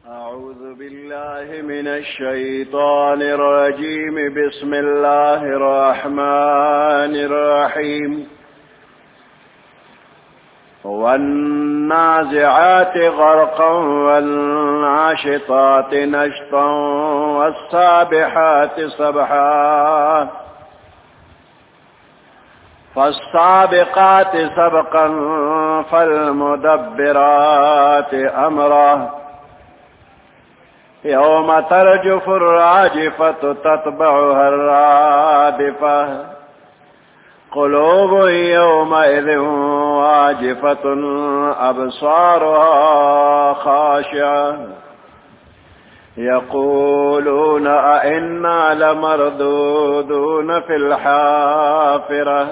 أعوذ بالله من الشيطان الرجيم. بسم الله الرحمن الرحيم. والنازعات غرقا والناشطات نشطا والسابحات سبحا فالسابقات سبقا فالمدبرات أمرا يوم ترجف الراجفة تتبعها الرادفة قلوب يومئذ واجفة أبصارها خاشعة يقولون أئنا لمردودون في الحافرة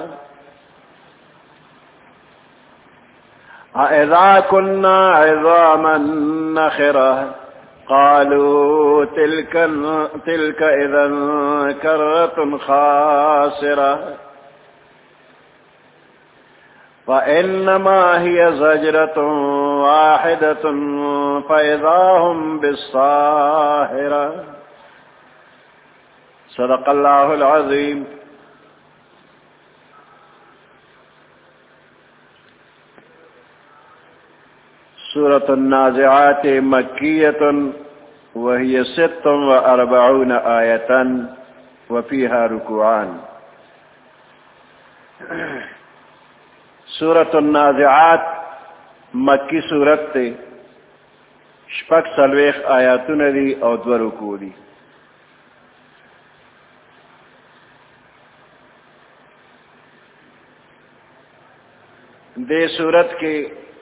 أإذا كنا عظاما نخرة قالوا تلك إذا كرة خاسرة فإنما هي زجرة واحدة فإذا هم بالساهرة. صدق الله العظيم. سورة النازعات مكية وهي 46 آية وفيها ركوعان. سورة النازعات مکی سورت تے شپک سلویخ آیاتون دی او دو رکوع دی. دے سورت کے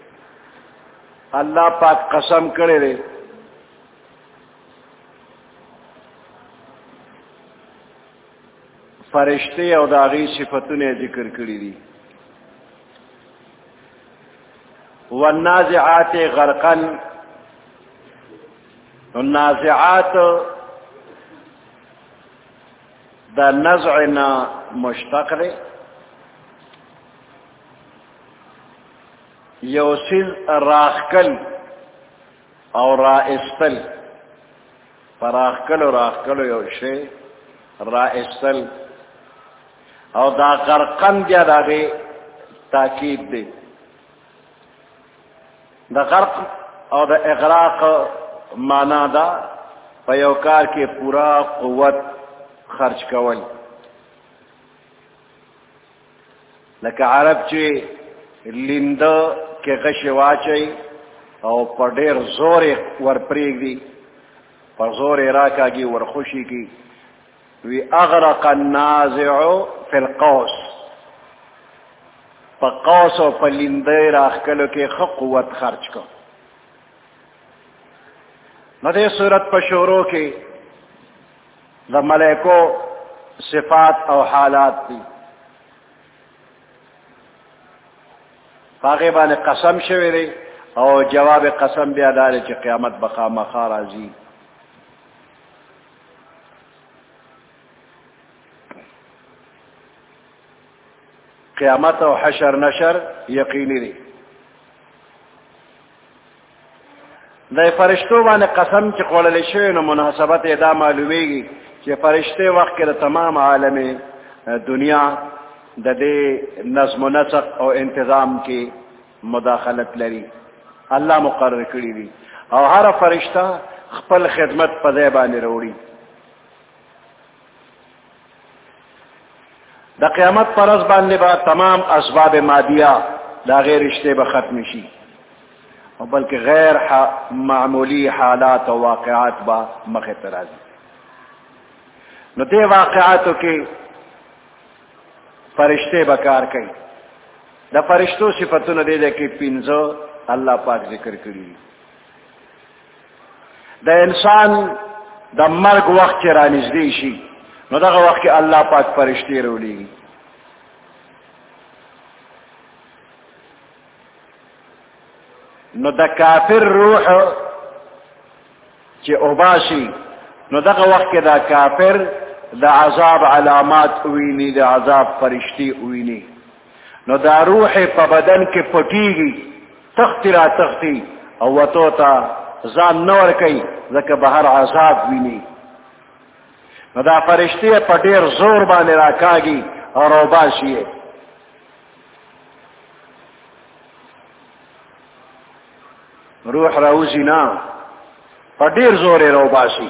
اللہ پاک قسم کرے دے فرشتے او داغی صفتوں نے ذکر کری دی. والنازعات غرقا، والنازعات دا نزعنا مشتق دے، یوسز راخکل او رائستل، فراخکل و راخکل یوشے رائستل، او دا غرقن دیا دا دے تاکید دے. دا غرق او دا اغراق مانا دا پیوکار کے پورا قوت خرچ کول. لکہ عرب چے لند کے غش واچئی او پر دیر زور ور پریگ دی، پر زور راکا گی ور خوشی کی. وی اغرق النازع فی القوس، پا قوس و پا لندے راخکلو کے خق قوت خرچ کو. ندے صورت پا شورو کے دا ملیکو صفات او حالات دی. فاغیبان قسم شوی دی او جواب قسم بیا دارے چی قیامت بقا مخار آزی. قیامت و حشر نشر یقینی دی. دے فرشتو بانے قسم چی قولل شوی نو مناسبت ادا معلومی گی چی فرشتے وقت کے تمام عالم دنیا دا دے نظم و نسق او انتظام کی مداخلت لری، اللہ مقرر کری دی. او ہر فرشتہ خپل خدمت پدے بانے روڑی. دا قیامت پر از باندے با تمام اسباب مادیہ دا غیر رشتے با ختم شی، بلکہ غیر معمولی حالات و واقعات با مخطرازی. نو دے واقعاتو کے فرشتے بکار کئی. دا فرشتو صفتو ندے دے کی پینزو اللہ پاک ذکر کری. دا انسان دا مرگ وقت چرا نزدی شی نو دا وقت کے اللہ پاک فرشتے رولی گی. نو دا کافر روح چی اوباشی نو دا وقت کے دا کافر دا عذاب علامات اوینی، دا عذاب فرشتی اوینی. نو دا روح پا بدن کے پٹی گی، تختی را تختی او وطو تا ځان نه ورکوي ځکه بهر عذاب ویني. نو دا فرشتې په ډېر زور باندې راکاږي او روباسي یې. روح راوځي نه، په ډېر زور یې روباسي.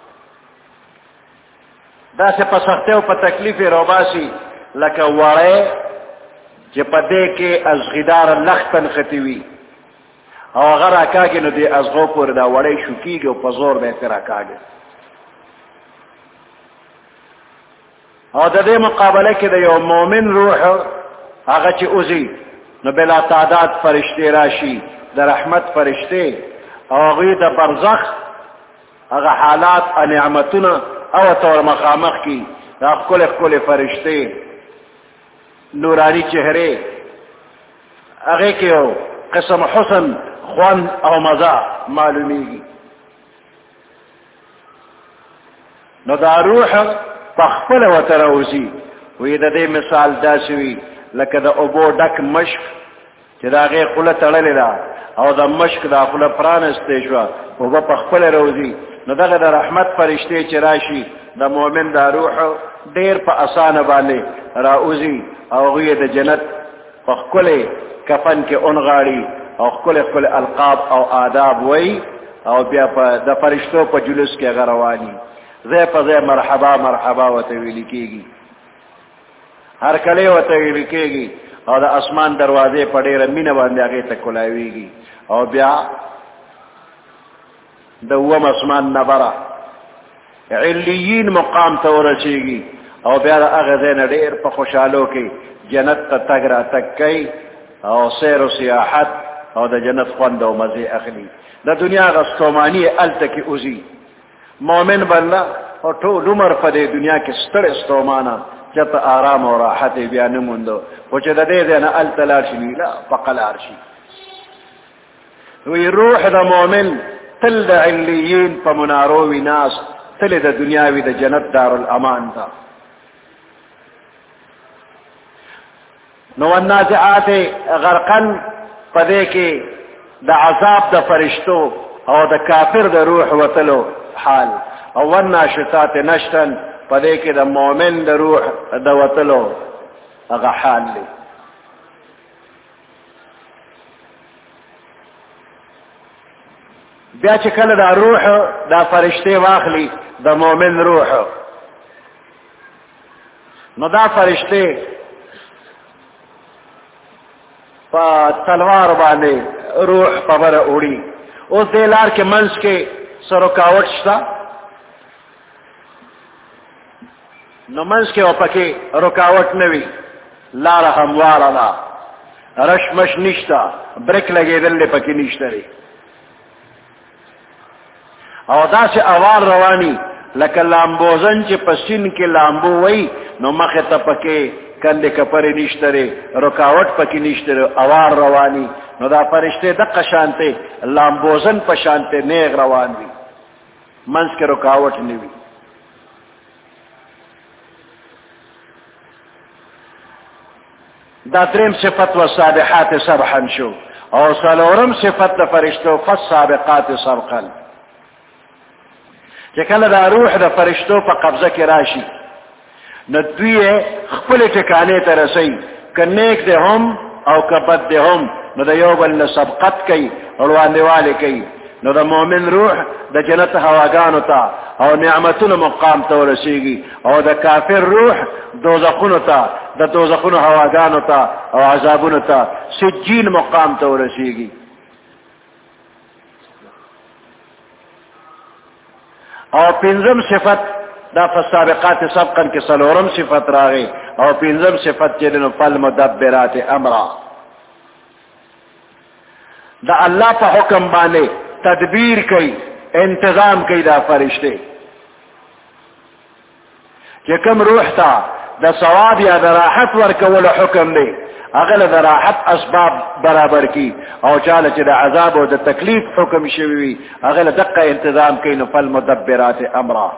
داسې په سختۍ او په تکلیف یې روباسي لکه وړی چې په دې کې ازغیداره لښته نښتې وي او هغه راکاږي، نو دې ازغو پورې دا وړی شوکېږي او په زور به یې پرې راکاږي. او د دې مقابله کې د یو مؤمن روح هغه چې وځي نو بلا تعداد فرشتې راشي، د رحمت فرشتې، او هغوی د برزخ هغه حالات او نعمتونه او تور مخامخ کی دا ښکلې ښکلې فرشتې، نورانی چهرې، هغې کې یو قسم حسن خوند او مزه معلومیږي. نو دا روح پخپله ورته راوځي. وی د دې مثال داسې وي لکه د اوبو ډک مشک چې د هغې خوله تړلې ده او د مشک دا خوله پرانستې شوه، اوبه پخپله راوځي. نو دغه د رحمت فرشتې چې راشي د مؤمن دا روح ډېر په اسانه باندې راوځي او هغوی د جنت په ښکلې کفن کې اونغاړي او ښکلې ښکلې القاب او آداب وایي او بیا د فرشتو په جلوس کې هغه رواني. ځای په ځای مرحبا مرحبا ورته ویلي کېږي، هرکلی ورته ویلي کېږي او د اسمان دروازې په ډېره مینه باندې هغې ته کلاویږي. او بیا د اووم اسمان نه بره علیین مقام ته ورسېږي او بیا د هغه ځای نه ډېر په خوشحالو کې جنت ته تګ راتګ کوي او سیر و سیاحت او د جنت خوند او مزې اخلي. د دنیا هغه ستوماني یې هلته کې اوځي. مؤمن بنده او ټول عمر په دې دنیا کې ستړی ستومانه چېرته آرام او راحت یې بیا نه موندو، خو چې د دې ځای نه هلته لاړ شي نو لا پقه لاړ شي. وی روح د مؤمن تل د علیین په منارو وي ناست، تل د دنیا وي د جنت دارالامان ته. نو والنازعات غرقا په دې کې د عذاب د فرشتو او د کافر د روح وتلو حال، او والناشطات نشطا په دې کې د مؤمن د روح د وتلو هغه حال دی. بیا چې کله دا روح دا فرشتې واخلي د مؤمن روح، نو دا فرشتې په تلوار باندې روح په بره وړي. اوس دې لار کې منځ کې څه رکاوټ شته، نو منځ کې او پکې رکاوټ نه وي، لاره همواره ده، رشمش نشته، بریک لګېدل دې پکې نشته دی، او داسې اوار رواني لکه لامبوزن چې په سین کې لامبو وي، نو مخې ته پکې کندې کپرې نشته دی، رکاوټ پکې نشته دی، اوار رواني. نو دا فرشتې دقه شانتې لامبوزن په شانتې نیغ روان وي، منځ کې رکاوټ نه وي. دا دریم صفت و سابحات سبحا شو، او څلورم صفت د فرشتو فالسابقات سبقا. چې کله دا روح د فرشتو په قبضه کې راشي نو دوی خپلې ټکانې ته رسوي، که نیک دی هم او که بد دی هم، نو د یو بل نه سبقت کوي، وړاندېوالی کوي. نو د مؤمن روح د جنت هواګانو ته او نعمتونو مقام ته ورسېږي، او د کافر روح دوزخونو ته، د دوزخونو هواګانو ته او عذابونو ته، سجین مقام ته ورسېږي. او پنځم صفت دا فالسابقات سبقا کې څلورم صفت راغی، او پنځم صفت چې دی نو فالمدبرات امرا، دا الله په حکم باندې تدبیر کوي، انتظام کوي دا فرشته. چې کوم روح ته د ثواب یا د راحت ورکولو حکم دی، هغه له د راحت اسباب برابر کی، او چاله چې د عذاب او د تکلیف حکم شوی وي هغه له دقه انتظام کوي. نو فالمدبرات امرا.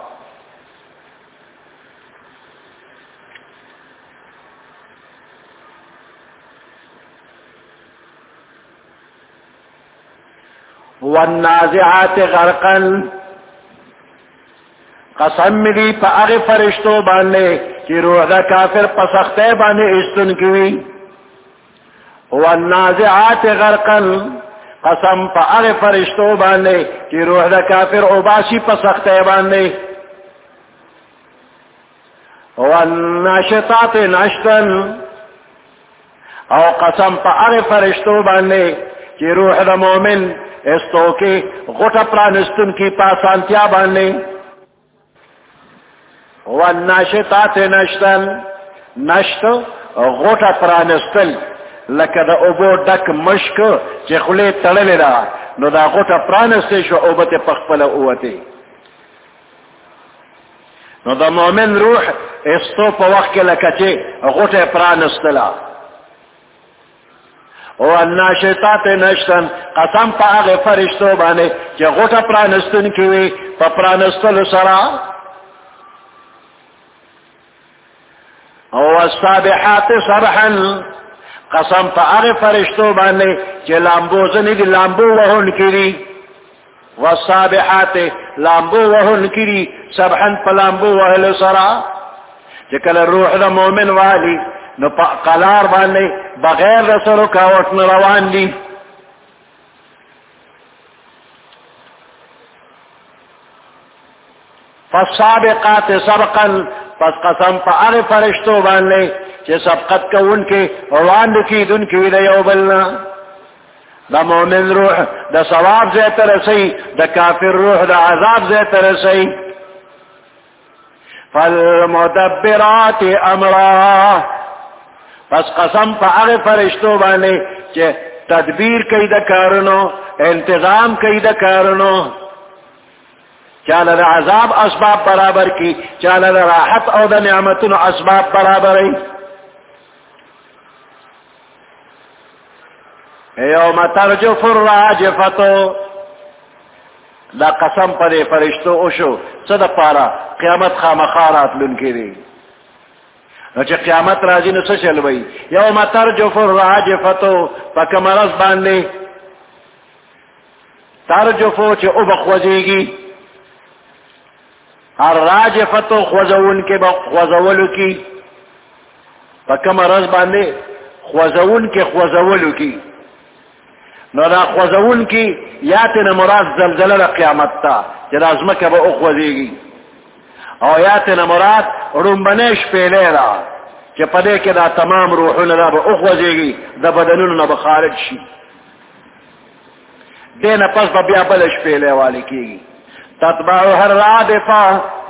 والنازعات غرقا قسم دی پا اغی فرشتو بانے چی روح دا کافر پا سختے بانے استن کیوی والنازعات غرقا قسم پا اغی فرشتو بانے چی روح دا کافر عباسی پا سختے بانے والناشطات نشطا او قسم پا اغی فرشتو بانے چی روح دا مومن استو کی غٹا پرانستن کی پاسانتیا بانے والناشطات نشطا نشط غٹا پرانستل لکه دا اوبو ڈک مشک چی خلی تڑلی دا نو دا غٹا پرانستی شو اوبت پخپل اوتی نو دا مومن روح استو پا وقت لکه چی غٹا پرانستلا والناشطات نشطا قسم پا آغی فرشتو بانے چی غٹا پرانستن کیوی پا پرانستل سرا والسابحات سبحا قسم پا آغی فرشتو بانے چی لامبو زنی دی لامبو وہن کری والسابحات لامبو وہن کری سبحا پا لامبو وہل سرا چی کل روح دا مومن والی نو پا قلار بانے بغیر رسل رکاوٹن روان دی فالسابقات سبقا پس قسم پا آغی فرشتو بانے چی سبقت کا ان کے روان کی دن کی دا یوبلنا دا مومن روح دا ثواب زیت رسی دا کافر روح دا عذاب زیت رسی فالمدبرات امرا پس قسم پا آغی فرشتو بانے چی تدبیر کئی دا کارنو انتظام کئی دا کارنو چالا دا عذاب اسباب برابر کی چالا دا راحت او دا نعمتن اسباب برابر یوم ترجف الراجفتو دا قسم پا دے فرشتو اوشو صدا پارا قیامت خامخارات لن کی دی نو چه قیامت رازی نو سچل بئی یوم ترجف الراجفتو پا کمرز باندے ترجفو چه او بخوزیگی الراجفتو خوزون کے خوزولو کی پا کمرز باندے خوزون کے خوزولو کی نو دا خوزون کی یاتنا مراد زلزلہ قیامت تا جدا ازمکہ با اخوزیگی او یاتنا مراد رنبنیش پیلے را چی پدے کے دا تمام روحون دا با اخوزیگی دا بدنون با خارج شی دینا پس با بیا بلش پیلے والی کیگی تتبعو ہر رادفا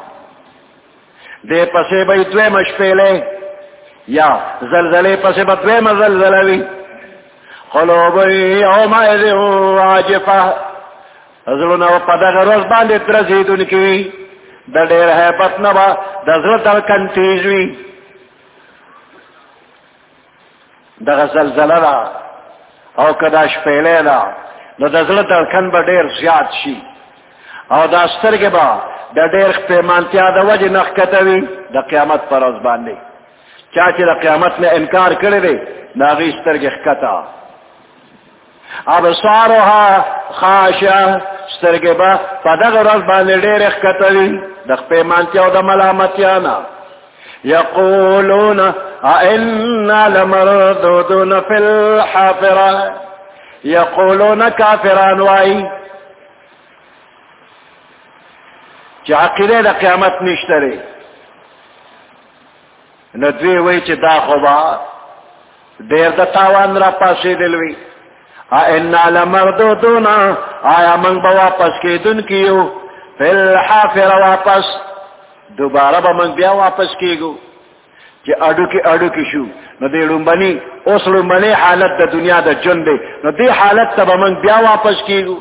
دے پسے بای دوے مش پیلے یا زلزلے پسے با دوے مزلزلوی قلوبی یومئذ واجفہ ازلونا و پدغ روز باندے ترزیدون کیوی دا دیر حیبت نبا دا زل دلکن تیزوی دا زلزلہ دا او کداش پیلے دا دا زل دلکن با دیر زیاد شی او دا سترگ با دا دیر پیمانتیا دا وجہ نخکتوی دا قیامت پر روز باندے چاچی دا قیامت نے انکار کردے ناغی سترگ خکتا ابصارها خاشعه سترگے با پدغ رز باندې ډېر اخکتوي د پیمانتیا او د ملامتیانا یقولون ائنا لمردودون فی الحافره یقولون کافران وائی چې عقیده د قیامت نشته نو دوی وای چې دا خو با ډېر د تاوان را پاسې دلوي ائنا لمردودون آیا من با واپس کی دن کیو فی الحافر واپس دوبارہ با من بیا واپس کیگو چی اڈو کی شو نو دی لنبنی اس لنبنی حالت دا دنیا دا جن دے نو دی حالت تا با من بیا واپس کیگو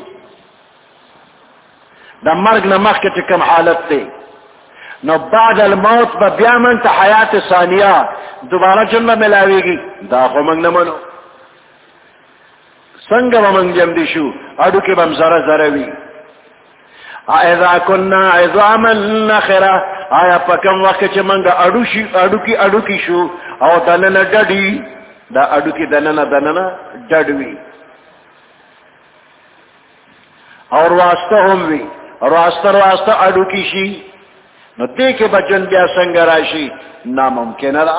دا مرگ نمخ کے چکم حالت تے نو بعد الموت با بیا من تا حیات ثانیہ دوبارہ جن با ملاوی گی دا خو من نمنو سنگ بمنگ جمدی شو اڈو کی بم زر زروی اذا کننا عظاما نخرا آیا پکم وقت چی منگا اڈو کی شو او دننا ڈڈی دا اڈو کی دننا ڈڈوی اور واسطہ هم وی اور واسطہ اڈو کی شی نو دے کے بچن بیا سنگ راشی ناممکن را.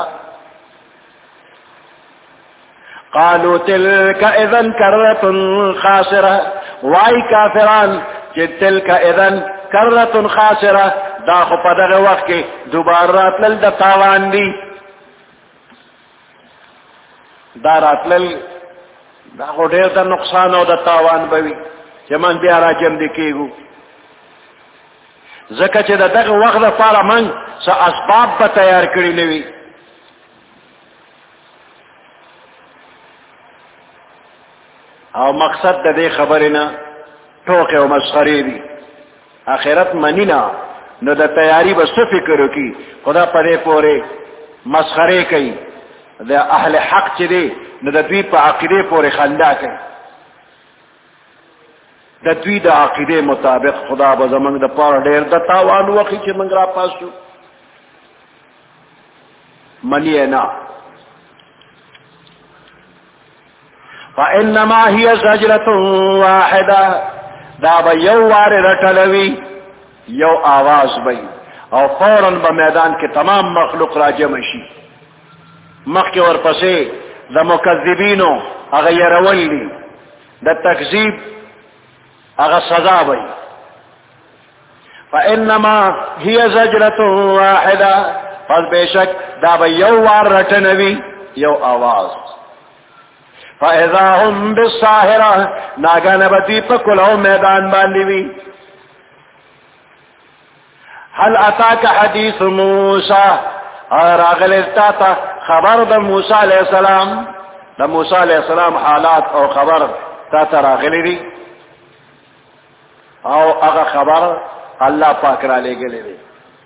قالوا تلك اذن کرۃ خاسرہ وائی کافران کہ تلک اذن کرۃ خاسرہ دا خو پدغه وقت کې دوباره راتلل د تاوان دی. دا راتلل دا خو ډېر د نقصان او د تاوان بوي چې من بیا راجم دی کېږو. ځکه چې د دغه وخت لپاره من څه اسباب به تیار کړي نه وي. او مقصد د دې خبرې نه ټوکې او مسخرې دي. آخرت منی نه نو د تیاری به څه فکر وکړي. خدا په دې پورې مسخرې کوي. د اهل حق چې دی نو د دوی په عقیدې پورې خندا کوي. د دوی د عقیدې مطابق خدا به زمونږ د پاره ډېر د تاوان وکړي چې موږ را پاسو. منی نه. فإنما هي زجرة واحدة دا به یو وار رټلوي یو آواز بی او فوراً با میدان کے تمام مخلوق را جمع شي. مخی ورپسے دا مکذبینو اغا یرولی دا تکذیب اغا سزا بی. فإنما هي زجرة واحدة پس بے شک دا با یو وار رٹنوی یو آواز. فإذا هم بالساهرة ناگان بدی پکلو میدان باندیوی. هل اتاک حدیث موسیٰ اور اغلتا تا خبر دا موسیٰ علیہ السلام دا موسیٰ علیہ السلام حالات او خبر تا تراغلی دی او اغا خبر اللہ پاک را لے گلے دی.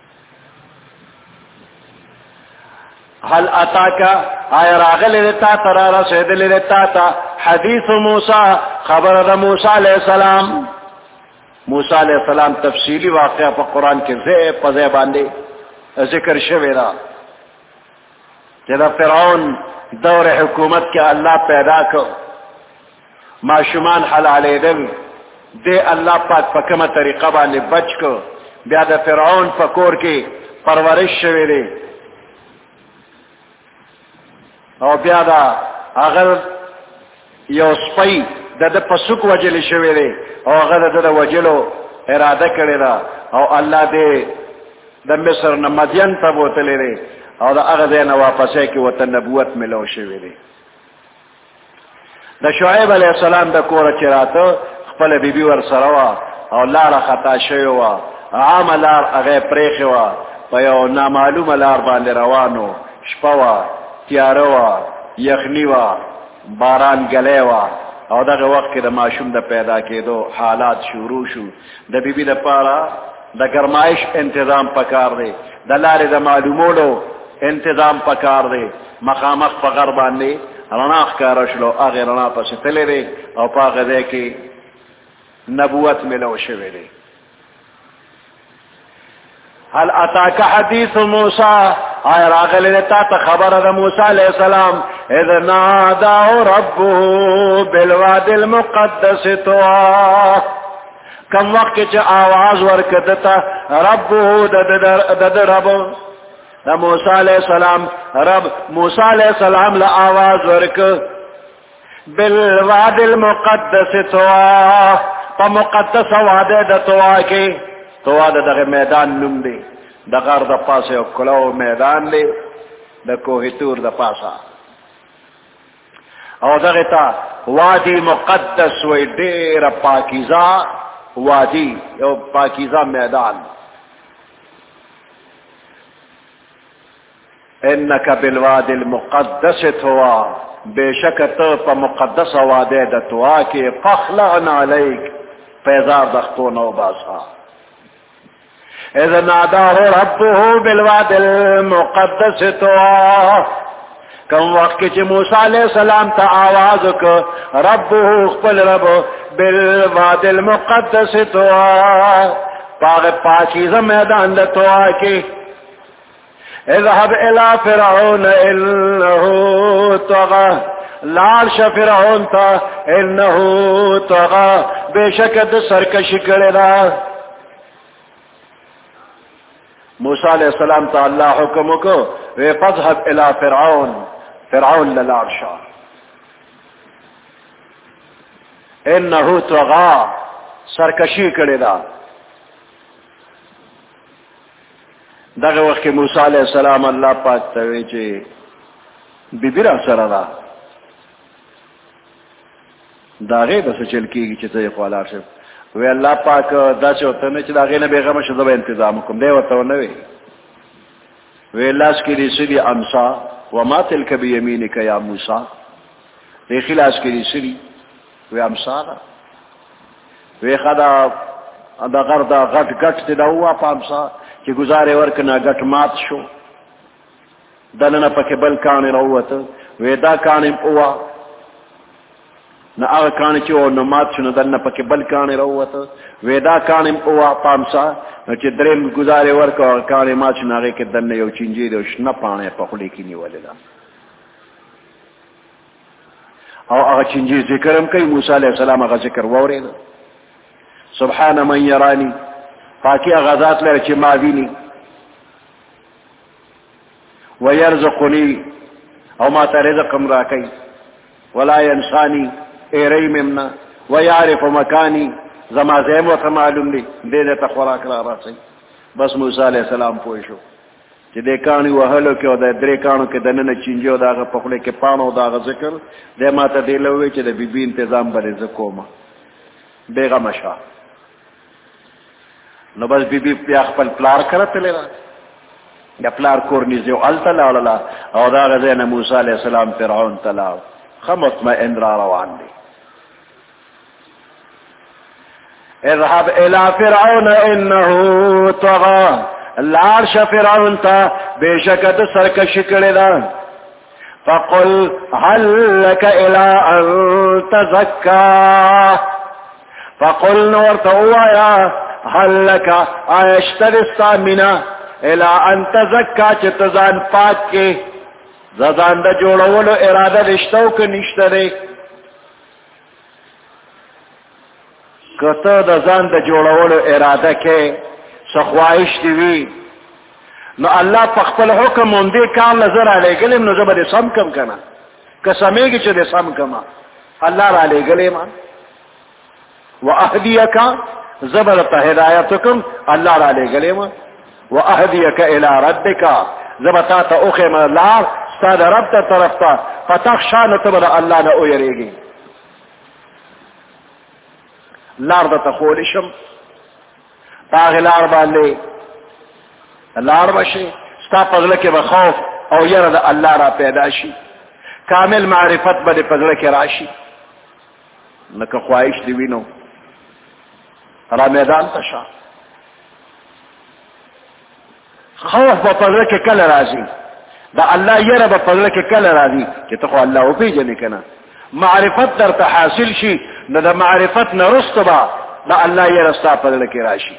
هل اتاکا آیا راغلی دیتا ترا رسیدلی دیتا تا حدیث موسیٰ خبر دا موسیٰ علیہ السلام. موسیٰ علیہ السلام تفصیلی واقعہ پا قرآن کے پزے باندے ذکر شویرا جدا فرعون دور حکومت کے اللہ پیدا کو معشومان حلالے دن دے اللہ پاک پا کم طریقہ باندے بچ کو بیاد فرعون پکور کے پرورش شویرے او بیادا اگر یو سپی دا پسوک وجل شویرے او اگر دا وجلو ارادہ کرے دا او اللہ دے دا مصر نمدین تب وطلے رے او دا اگر دے نواپسے کی وطن نبوت ملو شویرے. دا شعیب علیہ السلام دا کورا چراتو خپل بی بی ور سروا او لار خطا شویوا عام لار اغی پریخوا پیو نامعلوم لار باندے روانو شپوا تیاروا یخنیوا باران گلیوا او دغه وقت کې د معشوم د پیدا کېدو حالات شروع شو. د بیبي د پاره د گرمایش انتظام پکار دی د لارې د معلومولو انتظام پکار دی. مخامخ په غر باندې رڼا ښکاره شلو هغې رڼا پسې تللی دی او په هغه ځای کې نبوت ملو شوی دی. هل اتاک حدیث موسیٰ آیا راغلی دیتا تا خبر دا موسیٰ علیہ السلام اذ ناداو ربو بالواد المقدس توا کم وقت چا آواز ورکدتا ربو دد رب دا موسیٰ علیہ السلام رب موسیٰ علیہ السلام لآواز ورک بالواد المقدس توا پا مقدس واد دا توا کے توا دا دا میدان نم دے دا غر دا پاسے کلو میدان دے دا کوہ تور دا پاسا او دا غتا وادی مقدس وی دیر پاکیزا وادی یو پاکیزا میدان. انکا بالوادی المقدس توا بے شک تو پا مقدس وادی دا توا کے فخلعن علیک پیزار دختون و باسا. اذ ناداہ ربه بالواد المقدس توا کم وقت چی موسیٰ علیہ السلام تا آواز کو ربه اخبر رب بالواد المقدس توا پاک پاکیز میدان دا توا کی اذهب الى فرعون انہو طغى لارش فرعون تا انہو طغا بے شکد سرکشی کرنا. موسیٰ علیہ السلام تا اللہ حکم کو وی فضحب الى فرعون فرعون للارشا انہو طغا سرکشی کرنا. دغه وخت کې موسی علیہ السلام الله پاک ته وی چې بی بی را سره دا داغه بس چل کېږي چې ته خپل شي وی الله پاک دا چې وته نه چې داغه نه بیغمه شو زو تنظیم کوم دی ورته نه وی وی لاس کې دې سړي امسا وما تلک بيمينك يا موسی دې خلاص کې دې سړي وی امسا وی خدا دا غردا غټ غټ ته دا وا پامسا کہ گزارے ورکنا گٹ مات شو دلنا پکے بل کانے روتا ویدا کانے اوا نا آغا کانے چو نا مات شو نا دلنا پکے بل کانے روتا ویدا کانے اوا پامسا چی درین گزارے ورکا کانے مات شو نا آغا کہ دلنا یو چنجی دو شنا پانے پخلی کی نیوالی دا او آغا چنجی ذکرم کئی موسیٰ علیہ السلام آغا ذکر وورے دا سبحان من یرانی پاکی اغازات لے چی ماوینی ویرزقنی او ما تا رزقم راکی ولا ینسانی ایری ممنا ویعرف مکانی زما زیم و معلوم لی دے دیتا خوراک را راسی. بس موسیٰ علیہ السلام پوشو چی دے کانی وحلو کیو دے درے کانو کے دنن چنجیو داغا پخلے کے پانو داغا ذکر دے ما تا دیلوے چی دے بی بی انتظام بر رزقو ما بے غمشا نو بس بی بی بیا خپل پلار کرت لینا یا پلار کورنی زیو علتا لاولا او دا غزین موسیٰ علیہ السلام فرعون تلاو خمطمئن را روان دی. اذهب الى فرعون انہو طغا لارش فرعون تا بے شکت سرکش کرنا فقل هل لك الى ان تزکا فقل نورت اوایا هل لك آیشترستا منا الى ان تزکا چتزان پاک کے زدان دا جوڑولو ارادہ رشتو کے نشترے کتا دا زان دا جوڑولو ارادہ کے سخوائش دیوی نو اللہ پخپل حکم اندے کام نظر آلے گلیم نو زبا دے سم کم کنا کسمے گی چو دے سم کما اللہ را لے گلیم وَأَهْدِيَكَ زبرتا ہدایتکم اللہ را لے گلیم وَأَهْدِيَكَ إِلَىٰ رَبِّكَ زبتا تا اخیم لار ستاد رب تا طرف تا فتخشان تبر اللہ نا اویرے گی لار دا تخولشم تاغی لار بالے لار بشی ستا پغلک بخوف او یر دا اللہ را پیدا شی کامل معرفت با دی پغلک راشی نکا خواہش دیوینو را میدان تشا خوف با پغلک کل رازی دا اللہ یر با پغلک کل رازی کہ تخو اللہ او پی جنے کنا معرفت در تحاصل شی نہ دا معرفت نہ رستبا نہ اللہ یہ رستہ پگڑ کے راشی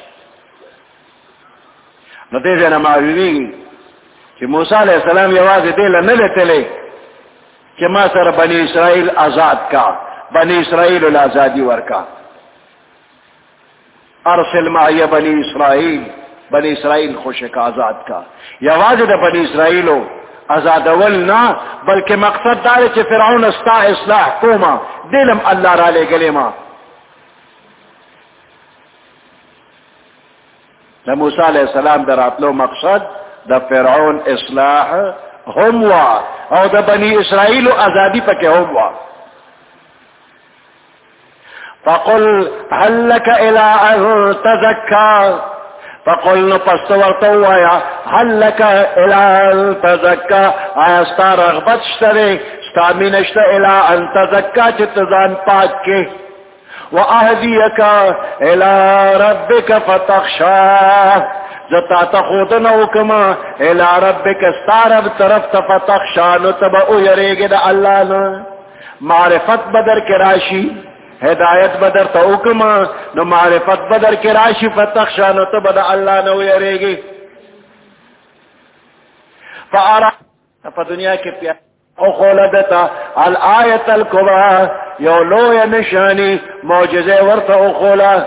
نہ دے دینا معلومی گی کہ موسیٰ علیہ السلام یہ واضح دے لے نہ لیتے لے کہ ما سر بنی اسرائیل آزاد کا بنی اسرائیل الازادی ورکا ارسل معی بنی اسرائیل خوشک آزاد کا یہ واضح دا بنی اسرائیلو آزاد ولنا بلکہ مقصد دارے چھ فرعون استا اصلاح کوما دلم اللہ را لے گلے ما دا موسیٰ علیہ السلام در اپلو مقصد دا فرعون اصلاح ہم وا او دا بنی اسرائیل آزادی پکے ہم وا فقل هل لك الى ان تزکا فقل نپستورتوایا هل لك الى ان تزکا آیا ستا رغبت شترے ستا مینشتا الى ان تزکا چتزان پاک کے وَأَهْدِيَكَ إِلَىٰ رَبِّكَ فَتَخْشَىٰ زتا تخودنو کما الى ربک ستارب طرف تفتخشا نتبا یریگ دا اللہ نا معرفت بدر کے راشی ہدایت بدر تا اکما نو معرفت بدر کے راشی فتخشا نتبا دا اللہ نا یریگی فآرا پا دنیا کے پیار او خولدتا الآیت الکبرى یو لوی نشانی معجزه ورطا او خولا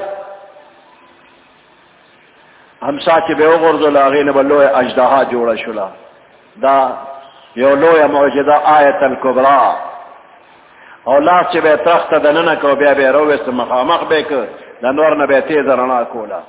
ہمسا چی بے اغرزو لاغین بلوی اجدہا جوڑا شلا دا یو لوی معجزه آیت الکبرى او لاس چی بے ترخت دننکو بیا بے رویست مخامخ بے که دنورن بے تیز رنا کولا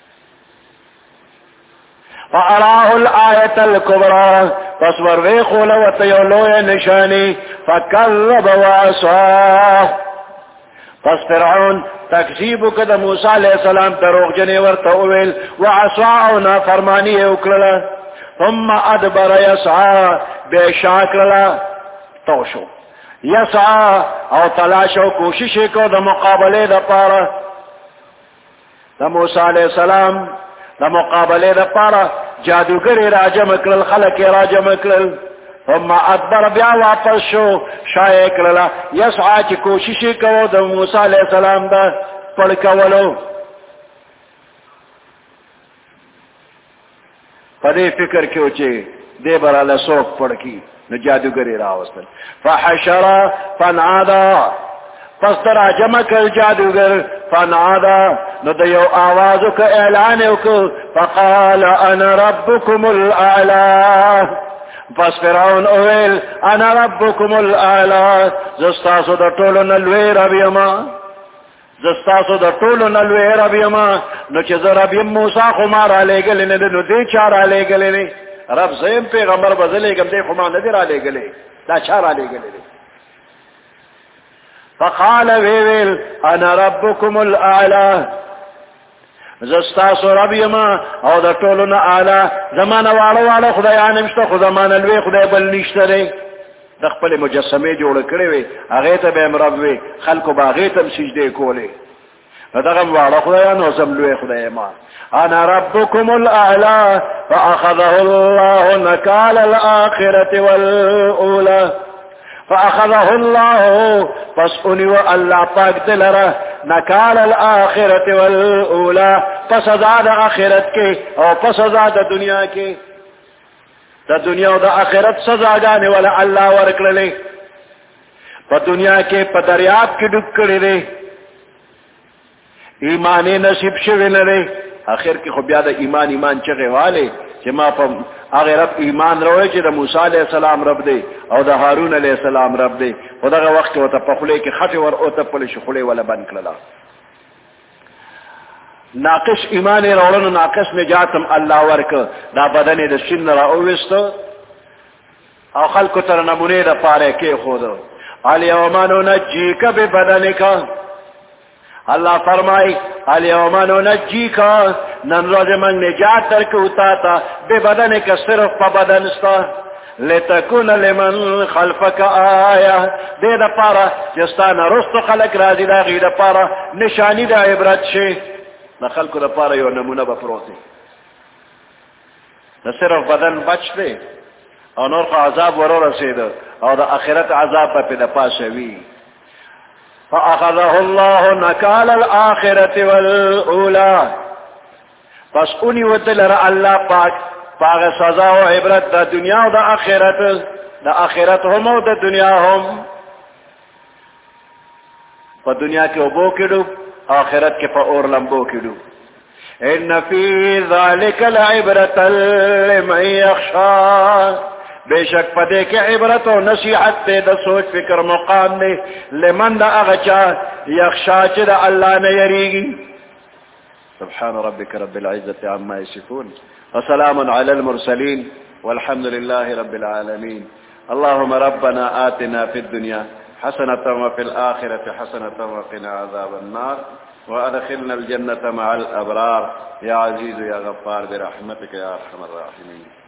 فأراه الآیت الکبرى پس وروی خولوت یولوی نشانی فکذب وعصا پس فرعون تکذیبو کد موسیٰ علیہ السلام دروغ جنی ورطاویل وعصا نافرمانی اکللا ثم ادبر یسعا بے شاکللا توشو یسعا او تلاشو کوششی کو دا مقابلے دا پارا دا موسیٰ علیہ السلام دا مقابلے دا پارا جادوگری راجم اکلل خلق راجم اکلل ثم ادبر بیا واپس شو شای اکللا یسعا چی کوششی کو دا موسیٰ علیہ السلام دا پڑکولو پدے فکر کیوں چے دے برا لسوک پڑکی نو جادوگری راوستل فحشرا فنعادا پس در جمع کر جادوگر فنعادا نو دیو آوازو کا اعلانیو کو فقال انا ربکم الاعلا پس فرعون اویل انا ربکم الاعلا زستاسو در طولو نلوی ربیما زستاسو در طولو نلوی ربیما نو چیز ربیم موسیٰ خمارا لے گلی نو دی چارا لے گلی رب زیم پیغمبر بزلے گم دے خمان ندر آلے گلے دا چار آلے گلے فقال ویویل انا ربکم الاعلا زستاسو رب یما او دا طولنا اعلا زمان والا خدایانمشتا خود زمان الوی خدای بل نشترے دخپل مجسمے جوڑ کرے وے اغیتا بیم رب وے خلقو باغیتم سجدے کولے ندغم والا خدایان وزم لوی خدای ما انا ربكم الاعلى فاخذه الله نكال الاخره والاولى فاخذه الله پس انیو اللہ پاک دلرا نکال الاخرة والاولى پس ازاد آخرت کے او پس ازاد دنیا کے دا دنیا و دا آخرت سزاگانے والا اللہ ورکلے پا دنیا کے پا دریاب کی ڈک کردے دے ایمان نصیب شوی نرے آخر کی خوب یاد ایمان چگے والے کہ ما پا آغی رب ایمان روئے چی دا موسیٰ علیہ السلام رب دے او دا ہارون علیہ السلام رب دے و دا وقت و تا پخلے کی خط ور او تا پلش خلے والا بن کللا ناقص ایمان روڑن ناقص نجاتم اللہ ورک دا بدن دا سن را اوستو او خلق تر نمونے دا پارے کے خود الیومانو نجیک بی بدنکا اللہ فرمائی الیوم ننجیکا نن روز من نجات ترک اتاتا بے بدن کا صرف پا بدن استا لتکون لمن خلفک آیا دے دا پارا جستانا رست خلق رازی دا غی دا پارا نشانی دا عبرت شے نا خلق دا پارا یو نمونہ بپروتی نا صرف بدن بچ دے اور نور کا عذاب ورو رسید اور دا آخرت عذاب پا پی دا پاسوی فأخذه الله نكال الآخرة والأولى پس انہی ودلر اللہ پاک پاک سزا و عبرت دا دنیا و دا آخرت ہم و دا دنیا ہم پا دنیا کے ابو کی ڈوب آخرت کے پا اور لمبو کی ڈوب ان فی ذالک لعبرت لمن یخشا بے شک پدے کے عبرت و نصیحت دے دا سوچ فکر مقام دے لمن دا اغچا یخشا چی دا اللہ نے یریگی سبحان ربک رب العزت عما یصفون وسلام علی المرسلین والحمد للہ رب العالمین اللهم ربنا آتنا في الدنيا حسنة وفي الآخرة حسنة وقنا عذاب النار وأدخلنا الجنة مع الأبرار يا عزيز يا غفار برحمتك يا أرحم الراحمين